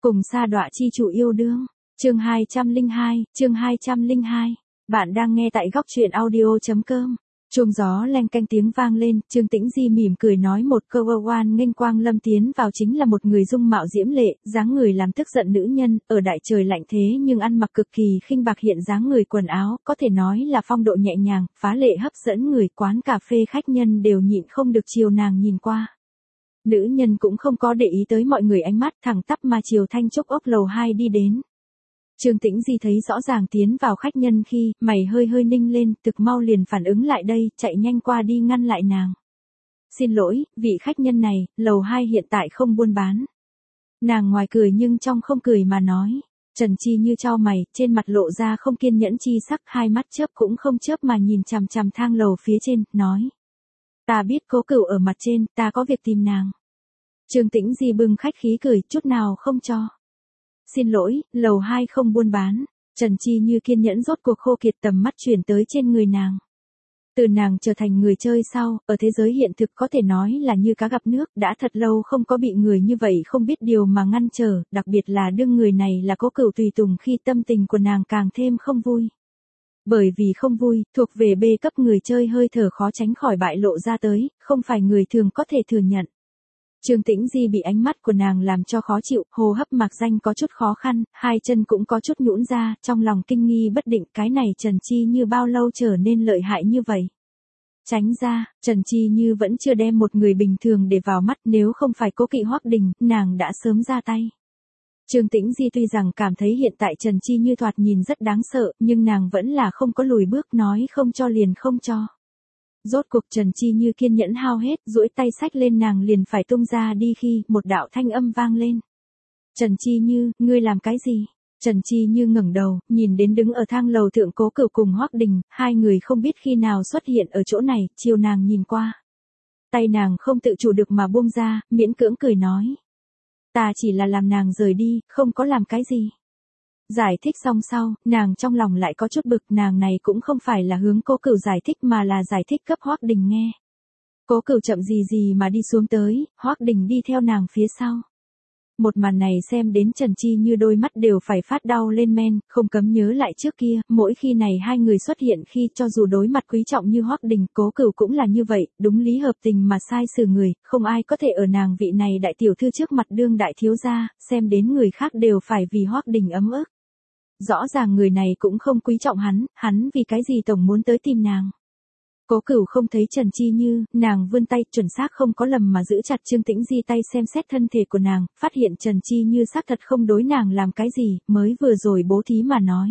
Cùng sa đọa chi chủ yêu đương. Chương 202. Bạn đang nghe tại góc truyện audio.com. Chuông gió leng canh tiếng vang lên, Trương Tĩnh Di mỉm cười nói một câu oan nghênh Quang Lâm tiến vào chính là một người dung mạo diễm lệ, dáng người làm tức giận nữ nhân, ở đại trời lạnh thế nhưng ăn mặc cực kỳ khinh bạc hiện dáng người quần áo, có thể nói là phong độ nhẹ nhàng, phá lệ hấp dẫn người, quán cà phê khách nhân đều nhịn không được chiều nàng nhìn qua. Nữ nhân cũng không có để ý tới mọi người ánh mắt, thẳng tắp mà chiều Thanh Trúc ốc lầu 2 đi đến. Trương Tĩnh Di thấy rõ ràng tiến vào khách nhân khi, mày hơi ninh lên, thực mau liền phản ứng lại đây, chạy nhanh qua đi ngăn lại nàng. Xin lỗi, vị khách nhân này, lầu 2 hiện tại không buôn bán. Nàng ngoài cười nhưng trong không cười mà nói. Trần Chi Như chau mày, trên mặt lộ ra không kiên nhẫn chi sắc, hai mắt chớp cũng không chớp mà nhìn chằm chằm thang lầu phía trên, nói. Ta biết Cố Cửu ở mặt trên, ta có việc tìm nàng. Trương Tĩnh Di bưng khách khí cười, chút nào không cho. Xin lỗi, lầu 2 không buôn bán. Trần Chi Như kiên nhẫn rốt cuộc khô kiệt, tầm mắt chuyển tới trên người nàng. Từ nàng trở thành người chơi sau, ở thế giới hiện thực có thể nói là như cá gặp nước, đã thật lâu không có bị người như vậy không biết điều mà ngăn trở, đặc biệt là đương người này là Cố Cửu tùy tùng khi tâm tình của nàng càng thêm không vui. Bởi vì không vui, thuộc về B cấp người chơi hơi thở khó tránh khỏi bại lộ ra tới, không phải người thường có thể thừa nhận. Trương Tĩnh Di bị ánh mắt của nàng làm cho khó chịu, hô hấp mạc danh có chút khó khăn, hai chân cũng có chút nhũn ra, trong lòng kinh nghi bất định, cái này Trần Chi Như bao lâu trở nên lợi hại như vậy. Tránh ra, Trần Chi Như vẫn chưa đem một người bình thường để vào mắt, nếu không phải Cố Kỵ Hoắc Đình, nàng đã sớm ra tay. Trương Tĩnh Di tuy rằng cảm thấy hiện tại Trần Chi Như thoạt nhìn rất đáng sợ, nhưng nàng vẫn là không có lùi bước, nói không cho liền không cho. Rốt cuộc Trần Chi Như kiên nhẫn hao hết, duỗi tay xách lên nàng liền phải tung ra đi khi một đạo thanh âm vang lên. Trần Chi Như, ngươi làm cái gì? Trần Chi Như ngẩng đầu, nhìn đến đứng ở thang lầu thượng Cố Cửu cùng Hoắc Đình, hai người không biết khi nào xuất hiện ở chỗ này, chiều nàng nhìn qua. Tay nàng không tự chủ được mà buông ra, miễn cưỡng cười nói. Ta chỉ là làm nàng rời đi, không có làm cái gì. Giải thích xong sau, nàng trong lòng lại có chút bực, nàng này cũng không phải là hướng Cố Cửu giải thích mà là giải thích cấp Hoắc Đình nghe. Cố Cửu chậm gì mà đi xuống tới, Hoắc Đình đi theo nàng phía sau. Một màn này xem đến Trần Chi Như đôi mắt đều phải phát đau lên men, không cấm nhớ lại trước kia, mỗi khi này hai người xuất hiện khi cho dù đối mặt quý trọng như Hoắc Đình, Cố Cửu cũng là như vậy, đúng lý hợp tình mà sai xử người, không ai có thể ở nàng vị này đại tiểu thư trước mặt đương đại thiếu gia, xem đến người khác đều phải vì Hoắc Đình ấm ức. Rõ ràng người này cũng không quý trọng hắn vì cái gì tổng muốn tới tìm nàng. Cố Cửu không thấy Trần Chi Như, nàng vươn tay, chuẩn xác không có lầm mà giữ chặt Trương Tĩnh Di tay xem xét thân thể của nàng, phát hiện Trần Chi Như xác thật không đối nàng làm cái gì, mới vừa rồi bố thí mà nói.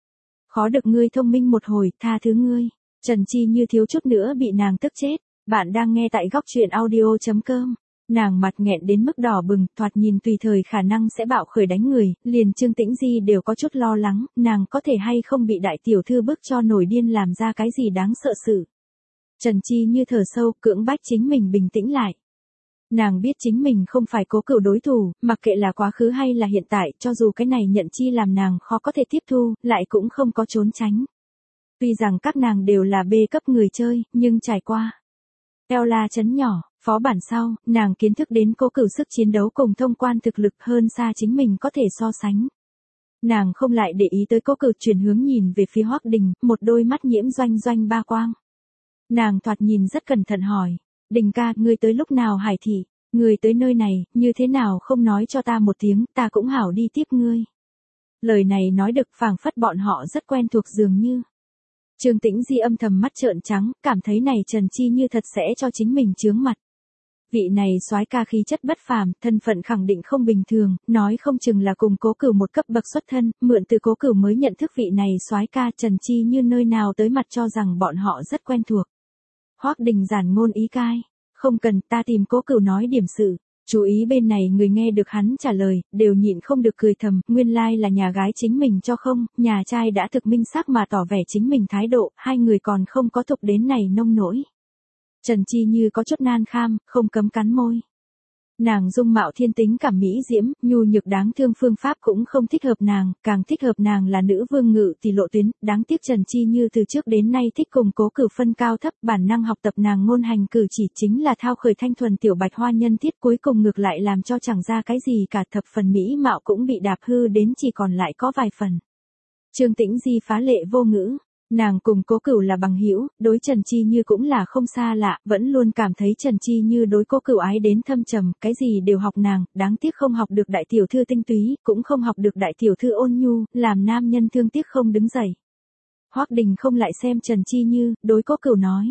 Khó được ngươi thông minh một hồi, tha thứ ngươi. Trần Chi Như thiếu chút nữa bị nàng tức chết. Bạn đang nghe tại góc truyện audio.com. Nàng mặt nghẹn đến mức đỏ bừng, thoạt nhìn tùy thời khả năng sẽ bạo khởi đánh người, liền Trương Tĩnh Di đều có chút lo lắng, nàng có thể hay không bị đại tiểu thư bức cho nổi điên làm ra cái gì đáng sợ sự. Trần Chi Như thở sâu, cưỡng bách chính mình bình tĩnh lại. Nàng biết chính mình không phải Cố Cửu đối thủ, mặc kệ là quá khứ hay là hiện tại, cho dù cái này nhận chi làm nàng khó có thể tiếp thu, lại cũng không có trốn tránh. Tuy rằng các nàng đều là B cấp người chơi, nhưng trải qua Eo La trấn nhỏ, phó bản sau, nàng kiến thức đến Cố Cửu sức chiến đấu cùng thông quan thực lực hơn xa chính mình có thể so sánh. Nàng không lại để ý tới Cố Cửu, chuyển hướng nhìn về phía Hoắc Đình, một đôi mắt nhiễm doanh ba quang. Nàng thoạt nhìn rất cẩn thận hỏi, Đình ca, ngươi tới lúc nào Hải thị, ngươi tới nơi này, như thế nào không nói cho ta một tiếng, ta cũng hảo đi tiếp ngươi. Lời này nói được phảng phất bọn họ rất quen thuộc dường như. Trương Tĩnh Di âm thầm mắt trợn trắng, cảm thấy này Trần Chi Như thật sẽ cho chính mình chướng mặt. Vị này soái ca khí chất bất phàm, thân phận khẳng định không bình thường, nói không chừng là cùng Cố Cửu một cấp bậc xuất thân, mượn từ Cố Cửu mới nhận thức vị này soái ca. Trần Chi Như nơi nào tới mặt cho rằng bọn họ rất quen thuộc. Hoắc Đình giản ngôn ý cai, không cần, ta tìm Cố Cửu nói điểm sự. Chú ý bên này người nghe được hắn trả lời, đều nhịn không được cười thầm, nguyên lai là nhà gái chính mình cho không, nhà trai đã thực minh xác mà tỏ vẻ chính mình thái độ, hai người còn không có tục đến này nông nỗi. Trần Chi Như có chút nan kham, không cấm cắn môi. Nàng dung mạo thiên tính cảm mỹ diễm, nhu nhược đáng thương phương pháp cũng không thích hợp nàng, càng thích hợp nàng là nữ vương ngự tỷ lộ tuyến, đáng tiếc Trần Chi Như từ trước đến nay thích cùng Cố Cửu phân cao thấp, bản năng học tập nàng ngôn hành cử chỉ chính là thao khởi thanh thuần tiểu bạch hoa nhân thiết, cuối cùng ngược lại làm cho chẳng ra cái gì cả, thập phần mỹ mạo cũng bị đạp hư đến chỉ còn lại có vài phần. Trương Tĩnh Di phá lệ vô ngữ. Nàng cùng Cố Cửu là bằng hữu, đối Trần Chi Như cũng là không xa lạ, vẫn luôn cảm thấy Trần Chi Như đối Cố Cửu ái đến thâm trầm, cái gì đều học nàng, đáng tiếc không học được đại tiểu thư tinh túy, cũng không học được đại tiểu thư ôn nhu, làm nam nhân thương tiếc không đứng dậy. Hoắc Đình không lại xem Trần Chi Như, đối Cố Cửu nói: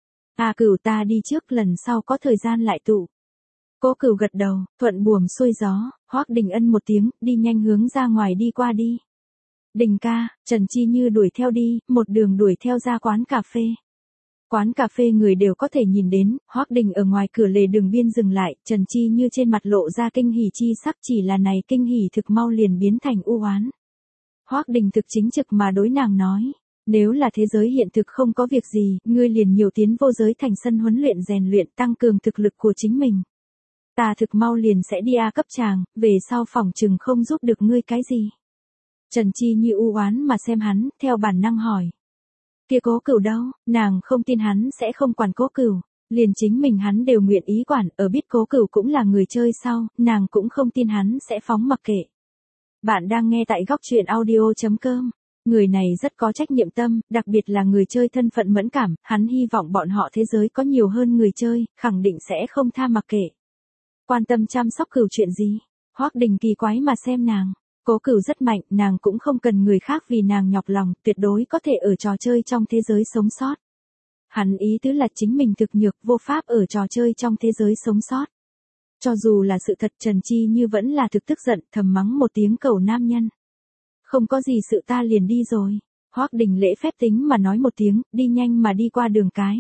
"À Cửu, ta đi trước, lần sau có thời gian lại tụ." Cố Cửu gật đầu, thuận buồm xuôi gió. Hoắc Đình ân một tiếng, đi nhanh hướng ra ngoài đi qua đi. Đình ca, Trần Chi Như đuổi theo đi, một đường đuổi theo ra quán cà phê. Quán cà phê người đều có thể nhìn đến, Hoắc Đình ở ngoài cửa lề đường biên dừng lại, Trần Chi Như trên mặt lộ ra kinh hỉ chi sắc, chỉ là này kinh hỉ thực mau liền biến thành u oán. Hoắc Đình thực chính trực mà đối nàng nói: "Nếu là thế giới hiện thực không có việc gì, ngươi liền nhiều tiến vô giới thành sân huấn luyện rèn luyện tăng cường thực lực của chính mình. Ta thực mau liền sẽ đi A cấp tràng, về sau phỏng chừng không giúp được ngươi cái gì." Trần Chi Như u oán mà xem hắn, theo bản năng hỏi: "Kia Cố Cửu đâu?" Nàng không tin hắn sẽ không quản Cố Cửu, liền chính mình hắn đều nguyện ý quản, ở biết Cố Cửu cũng là người chơi sau, nàng cũng không tin hắn sẽ phóng mặc kệ. Bạn đang nghe tại góc truyện audio.com. Người này rất có trách nhiệm tâm, đặc biệt là người chơi thân phận mẫn cảm, hắn hy vọng bọn họ thế giới có nhiều hơn người chơi, khẳng định sẽ không tha mặc kệ. Quan tâm chăm sóc Cửu chuyện gì? Hoắc Đình kỳ quái mà xem nàng. Cố Cửu rất mạnh, nàng cũng không cần người khác vì nàng nhọc lòng, tuyệt đối có thể ở trò chơi trong thế giới sống sót. Hắn ý tứ là chính mình thực nhược, vô pháp ở trò chơi trong thế giới sống sót. Cho dù là sự thật, Trần Chi Như vẫn là thực tức giận, thầm mắng một tiếng cẩu nam nhân. "Không có gì sự, ta liền đi rồi." Hoắc Đình lễ phép tính mà nói một tiếng, đi nhanh mà đi qua đường cái.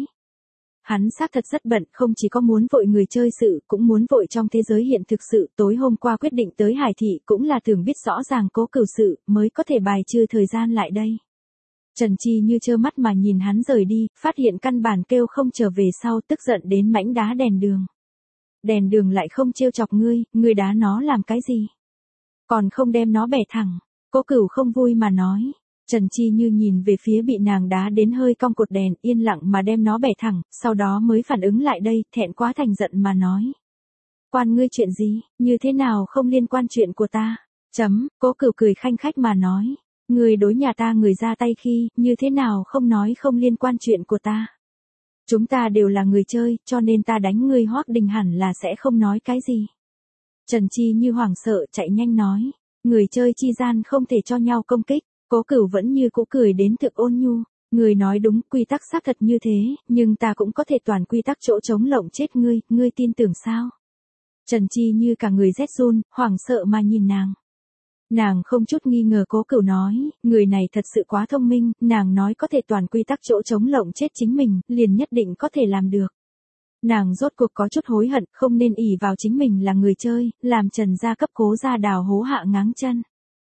Hắn xác thật rất bận, không chỉ có muốn vội người chơi sự, cũng muốn vội trong thế giới hiện thực sự, tối hôm qua quyết định tới Hải Thị cũng là tưởng biết rõ ràng Cố Cửu sự, mới có thể bài trừ thời gian lại đây. Trần Chi Như trơ mắt mà nhìn hắn rời đi, phát hiện căn bản kêu không trở về sau, tức giận đến mãnh đá đèn đường. "Đèn đường lại không trêu chọc ngươi đá nó làm cái gì? Còn không đem nó bẻ thẳng." Cố Cửu không vui mà nói. Trần Chi Như nhìn về phía bị nàng đá đến hơi cong cột đèn, yên lặng mà đem nó bẻ thẳng, sau đó mới phản ứng lại đây, thẹn quá thành giận mà nói: "Quan ngươi chuyện gì, như thế nào không liên quan chuyện của ta?" Cố Cửu cười khanh khách mà nói: "Ngươi đối nhà ta người ra tay khi, như thế nào không nói không liên quan chuyện của ta? Chúng ta đều là người chơi, cho nên ta đánh ngươi." Hoắc Đình hẳn là sẽ không nói cái gì. Trần Chi Như hoảng sợ chạy nhanh nói: "Người chơi chi gian không thể cho nhau công kích." Cố Cửu vẫn như cũ cười đến thực ôn nhu: "Người nói đúng, quy tắc xác thật như thế, nhưng ta cũng có thể toàn quy tắc chỗ chống lộng chết ngươi, ngươi tin tưởng sao?" Trần Chi Như cả người rét run, hoảng sợ mà nhìn nàng. Nàng không chút nghi ngờ Cố Cửu nói, người này thật sự quá thông minh, nàng nói có thể toàn quy tắc chỗ chống lộng chết chính mình, liền nhất định có thể làm được. Nàng rốt cuộc có chút hối hận, không nên ỷ vào chính mình là người chơi, làm Trần gia cấp Cố gia đào hố hạ ngáng chân.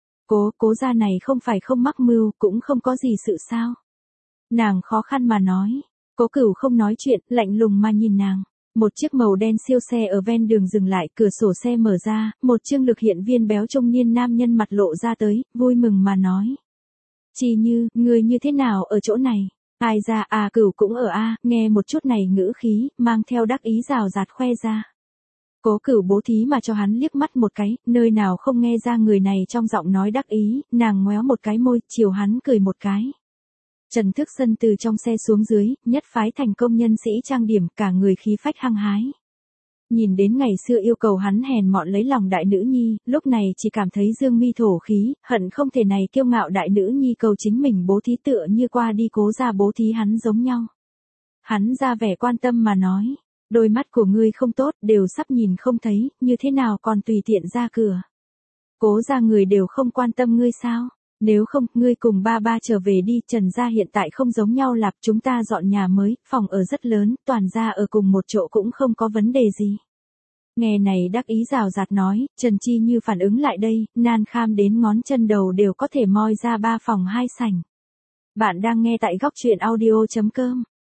Cố gia này không phải không mắc mưu, cũng không có gì sự sao? Nàng khó khăn mà nói. Cố Cửu không nói chuyện, lạnh lùng mà nhìn nàng. Một chiếc màu đen siêu xe ở ven đường dừng lại, cửa sổ xe mở ra, một trương lực hiện viên béo trung niên nam nhân mặt lộ ra tới, vui mừng mà nói: "Chi Như, ngươi như thế nào ở chỗ này?" "Ai ra à, Cửu cũng ở a." Nghe một chút này ngữ khí, mang theo đắc ý rào rạt khoe ra. Cố Cửu bố thí mà cho hắn liếc mắt một cái, nơi nào không nghe ra người này trong giọng nói đắc ý, nàng ngoéo một cái môi, chiều hắn cười một cái. Trần Thức Sân từ trong xe xuống dưới, nhất phái thành công nhân sĩ trang điểm, cả người khí phách hăng hái. Nhìn đến ngày xưa yêu cầu hắn hèn mọn lấy lòng đại nữ nhi, lúc này chỉ cảm thấy dương mi thổ khí, hận không thể này kiêu ngạo đại nữ nhi cầu chính mình bố thí tựa như qua đi Cố gia bố thí hắn giống nhau. Hắn ra vẻ quan tâm mà nói: "Đôi mắt của ngươi không tốt, đều sắp nhìn không thấy, như thế nào còn tùy tiện ra cửa? Cố gia người đều không quan tâm ngươi sao? Nếu không, ngươi cùng ba trở về đi." Trần gia hiện tại không giống nhau lạp, chúng ta dọn nhà mới, phòng ở rất lớn, toàn gia ở cùng một chỗ cũng không có vấn đề gì. Nghe này đắc ý rào rạt nói, Trần Chi Như phản ứng lại đây, nan kham đến ngón chân đầu đều có thể moi ra 3 phòng 2 sảnh. Bạn đang nghe tại góc truyện audio.com.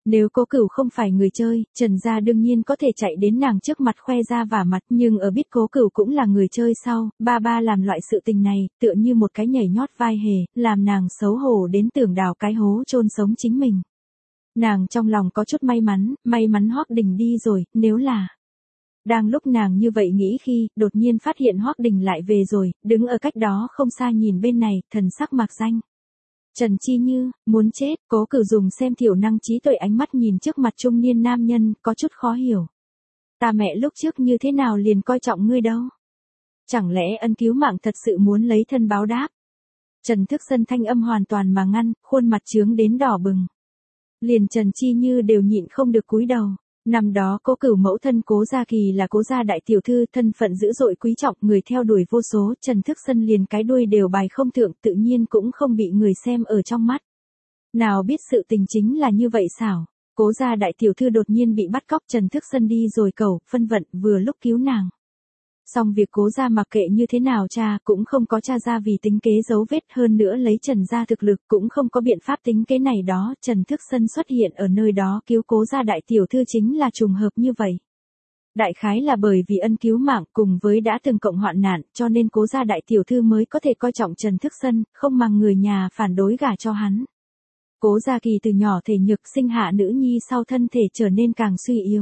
Nếu Cố Cửu không phải người chơi, Trần Gia đương nhiên có thể chạy đến nàng trước mặt khoe ra vả mặt, nhưng ở biết Cố Cửu cũng là người chơi sau, ba làm loại sự tình này, tựa như một cái nhảy nhót vai hề, làm nàng xấu hổ đến tưởng đào cái hố chôn sống chính mình. Nàng trong lòng có chút may mắn Hoắc Đình đi rồi, nếu là... Đang lúc nàng như vậy nghĩ khi, đột nhiên phát hiện Hoắc Đình lại về rồi, đứng ở cách đó không xa nhìn bên này, thần sắc mạc danh. Trần Chi Như, muốn chết, Cố Cửu dùng xem thiểu năng trí tuệ ánh mắt nhìn trước mặt trung niên nam nhân, có chút khó hiểu. Ta mẹ lúc trước như thế nào liền coi trọng ngươi đâu? Chẳng lẽ ân cứu mạng thật sự muốn lấy thân báo đáp? Trần Thức Sân thanh âm hoàn toàn mà ngăn, khuôn mặt trướng đến đỏ bừng. Liền Trần Chi Như đều nhịn không được cúi đầu. Năm đó Cố Cửu mẫu thân Cố Gia Kỳ là Cố gia đại tiểu thư, thân phận dữ dội quý trọng, người theo đuổi vô số, Trần Thức Sân liền cái đuôi đều bài không thượng, tự nhiên cũng không bị người xem ở trong mắt. Nào biết sự tình chính là như vậy xảo, Cố gia đại tiểu thư đột nhiên bị bắt cóc, Trần Thức Sân đi rồi cầu, phân vận, vừa lúc cứu nàng. Xong việc Cố gia mặc kệ như thế nào cha cũng không có tra ra vì tính kế dấu vết, hơn nữa lấy Trần gia thực lực cũng không có biện pháp tính kế này đó, Trần Thức Sân xuất hiện ở nơi đó cứu Cố gia đại tiểu thư chính là trùng hợp như vậy. Đại khái là bởi vì ân cứu mạng cùng với đã từng cộng hoạn nạn, cho nên Cố gia đại tiểu thư mới có thể coi trọng Trần Thức Sân, không màng người nhà phản đối gả cho hắn. Cố Gia Kỳ từ nhỏ thể nhược, sinh hạ nữ nhi sau thân thể trở nên càng suy yếu.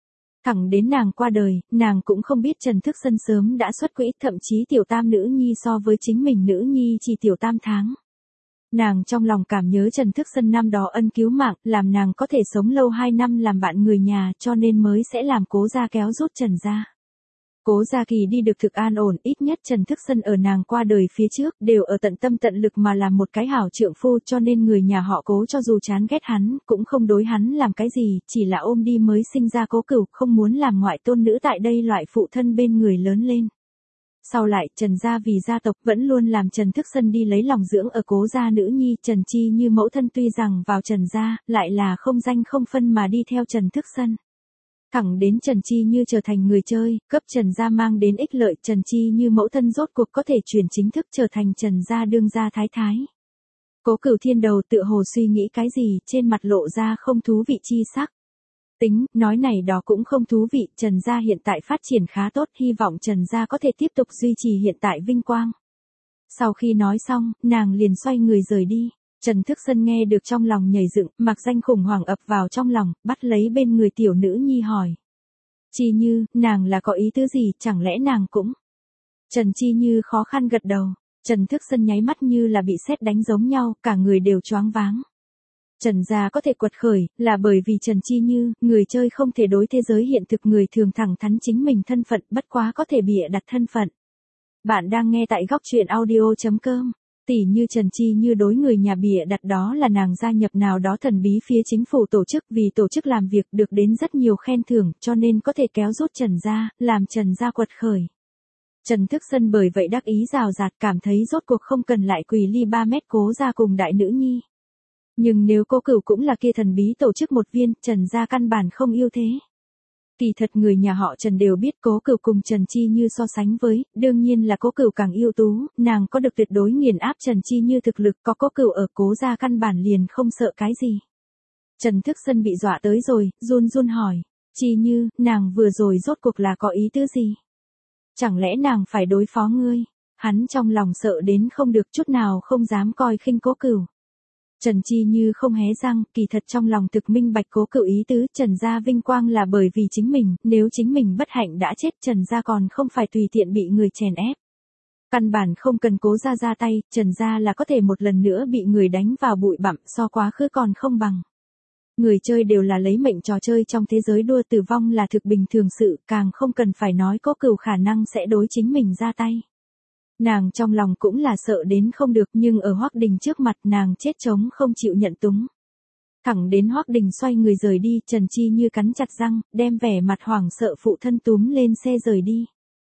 Thẳng đến nàng qua đời, nàng cũng không biết Trần Thức Sân sớm đã xuất quỹ, thậm chí tiểu tam nữ nhi so với chính mình nữ nhi chỉ tiểu tam tháng. Nàng trong lòng cảm nhớ Trần Thức Sân năm đó ân cứu mạng, làm nàng có thể sống lâu 2 năm làm bạn người nhà, cho nên mới sẽ làm Cố gia kéo rút Trần gia. Cố Gia Kỳ đi được thực an ổn, ít nhất Trần Thức Sân ở nàng qua đời phía trước, đều ở tận tâm tận lực mà làm một cái hảo trượng phu, cho nên người nhà họ Cố cho dù chán ghét hắn, cũng không đối hắn làm cái gì, chỉ là ôm đi mới sinh ra Cố Cửu, không muốn làm ngoại tôn nữ tại đây loại phụ thân bên người lớn lên. Sau lại, Trần gia vì gia tộc vẫn luôn làm Trần Thức Sân đi lấy lòng dưỡng ở Cố gia nữ nhi, Trần Chi Như mẫu thân tuy rằng vào Trần gia, lại là không danh không phân mà đi theo Trần Thức Sân. Thẳng đến Trần Chi Như trở thành người chơi, cấp Trần gia mang đến ích lợi, Trần Chi Như mẫu thân rốt cuộc có thể chuyển chính thức trở thành Trần gia đương gia thái thái. Cố Cửu Thiên đầu tựa hồ suy nghĩ cái gì, trên mặt lộ ra không thú vị chi sắc. Tính, nói này đó cũng không thú vị, Trần gia hiện tại phát triển khá tốt, hy vọng Trần gia có thể tiếp tục duy trì hiện tại vinh quang. Sau khi nói xong, nàng liền xoay người rời đi. Trần Thức Sân nghe được trong lòng nhảy dựng, mặc danh khủng hoảng ập vào trong lòng, bắt lấy bên người tiểu nữ nhi hỏi. Chi Như, nàng là có ý tứ gì, chẳng lẽ nàng cũng... Trần Chi Như khó khăn gật đầu, Trần Thức Sân nháy mắt như là bị sét đánh giống nhau, cả người đều choáng váng. Trần gia có thể quật khởi, là bởi vì Trần Chi Như, người chơi không thể đối thế giới hiện thực người thường thẳng thắn chính mình thân phận, bất quá có thể bịa đặt thân phận. Bạn đang nghe tại góc truyện audio.com. Tỷ như Trần Chi Như đối người nhà bịa đặt đó là nàng gia nhập nào đó thần bí phía chính phủ tổ chức, vì tổ chức làm việc được đến rất nhiều khen thưởng, cho nên có thể kéo rút Trần gia, làm Trần gia quật khởi. Trần Thức Sân bởi vậy đắc ý rào rạt, cảm thấy rốt cuộc không cần lại quỳ ly 3 mét Cố gia cùng đại nữ nhi. Nhưng nếu Cố Cửu cũng là kia thần bí tổ chức một viên, Trần gia căn bản không yêu thế. Kỳ thật người nhà họ Trần đều biết Cố Cửu cùng Trần Chi Như so sánh với, đương nhiên là Cố Cửu càng ưu tú, nàng có được tuyệt đối nghiền áp Trần Chi Như thực lực, có Cố Cửu ở Cố gia căn bản liền không sợ cái gì. Trần Thức Sân bị dọa tới rồi, run run hỏi, Chi Như, nàng vừa rồi rốt cuộc là có ý tứ gì? Chẳng lẽ nàng phải đối phó ngươi? Hắn trong lòng sợ đến không được, chút nào không dám coi khinh Cố Cửu. Trần Chi Như không hé răng, kỳ thật trong lòng thực minh bạch Cố Cửu ý tứ, Trần gia vinh quang là bởi vì chính mình, nếu chính mình bất hạnh đã chết, Trần gia còn không phải tùy tiện bị người chèn ép. Căn bản không cần Cố gia ra tay, Trần gia là có thể một lần nữa bị người đánh vào bụi bặm, so quá khứ còn không bằng. Người chơi đều là lấy mệnh trò chơi trong thế giới đua, tử vong là thực bình thường sự, càng không cần phải nói Cố Cửu khả năng sẽ đối chính mình ra tay. Nàng trong lòng cũng là sợ đến không được, nhưng ở Hoắc Đình trước mặt nàng chết chống không chịu nhận túng. Thẳng đến Hoắc Đình xoay người rời đi, Trần Chi Như cắn chặt răng, đem vẻ mặt hoảng sợ phụ thân túm lên xe rời đi.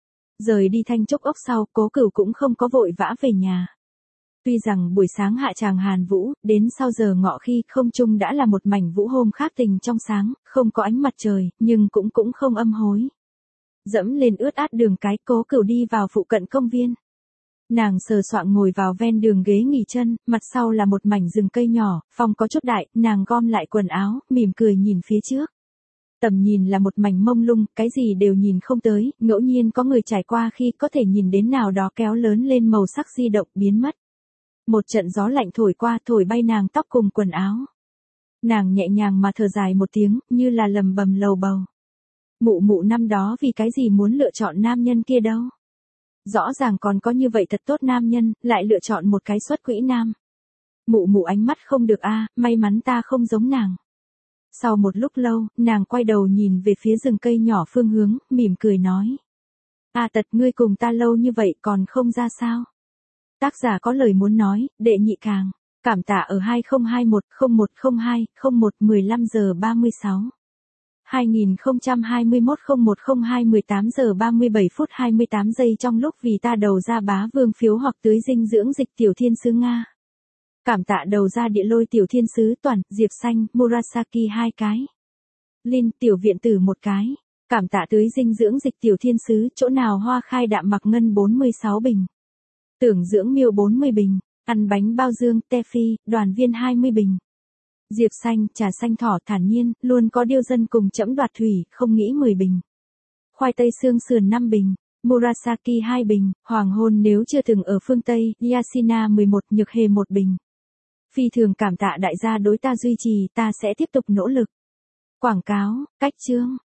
Rời đi Thanh Trúc Ốc sau, Cố Cửu cũng không có vội vã về nhà. Tuy rằng buổi sáng hạ tràng hàn vũ, đến sau giờ ngọ khi không trung đã là một mảnh vũ hôm khác tình trong sáng, không có ánh mặt trời, nhưng cũng không âm hối. Dẫm lên ướt át đường cái, Cố Cửu đi vào phụ cận công viên. Nàng sờ soạng ngồi vào ven đường ghế nghỉ chân, mặt sau là một mảnh rừng cây nhỏ, phòng có chút đại, nàng gom lại quần áo, mỉm cười nhìn phía trước. Tầm nhìn là một mảnh mông lung, cái gì đều nhìn không tới, ngẫu nhiên có người trải qua khi có thể nhìn đến nào đó kéo lớn lên màu sắc di động biến mất. Một trận gió lạnh thổi qua thổi bay nàng tóc cùng quần áo. Nàng nhẹ nhàng mà thở dài một tiếng, như là lầm bầm lầu bầu. Mụ mụ năm đó vì cái gì muốn lựa chọn nam nhân kia đâu. Rõ ràng còn có như vậy thật tốt nam nhân, lại lựa chọn một cái xuất quỹ nam. Mụ mụ ánh mắt không được a, may mắn ta không giống nàng. Sau một lúc lâu, nàng quay đầu nhìn về phía rừng cây nhỏ phương hướng, mỉm cười nói. Tật ngươi cùng ta lâu như vậy còn không ra sao? Tác giả có lời muốn nói, đệ nhị càng. Cảm tạ ở 2021-0102-01-15 giờ 36. 2021-0102-18 giờ 37 phút 28 giây trong lúc vì ta đầu ra bá vương phiếu hoặc tưới dinh dưỡng dịch tiểu thiên sứ Nga. Cảm tạ đầu ra địa lôi tiểu thiên sứ toàn, Diệp Xanh, Murasaki 2 cái. Linh tiểu viện tử 1 cái. Cảm tạ tưới dinh dưỡng dịch tiểu thiên sứ, chỗ nào hoa khai đạm mặc ngân 46 bình. Tưởng dưỡng miêu 40 bình. Ăn bánh bao dương, Tefi, đoàn viên 20 bình. Diệp Xanh, trà xanh thỏ thản nhiên, luôn có điêu dân cùng chẫm đoạt thủy, không nghĩ 10 bình. Khoai tây xương sườn 5 bình. Murasaki 2 bình, hoàng hôn nếu chưa từng ở phương Tây, Yasina 11, nhược hề 1 bình. Phi thường cảm tạ đại gia đối ta duy trì, ta sẽ tiếp tục nỗ lực. Quảng cáo, cách chương.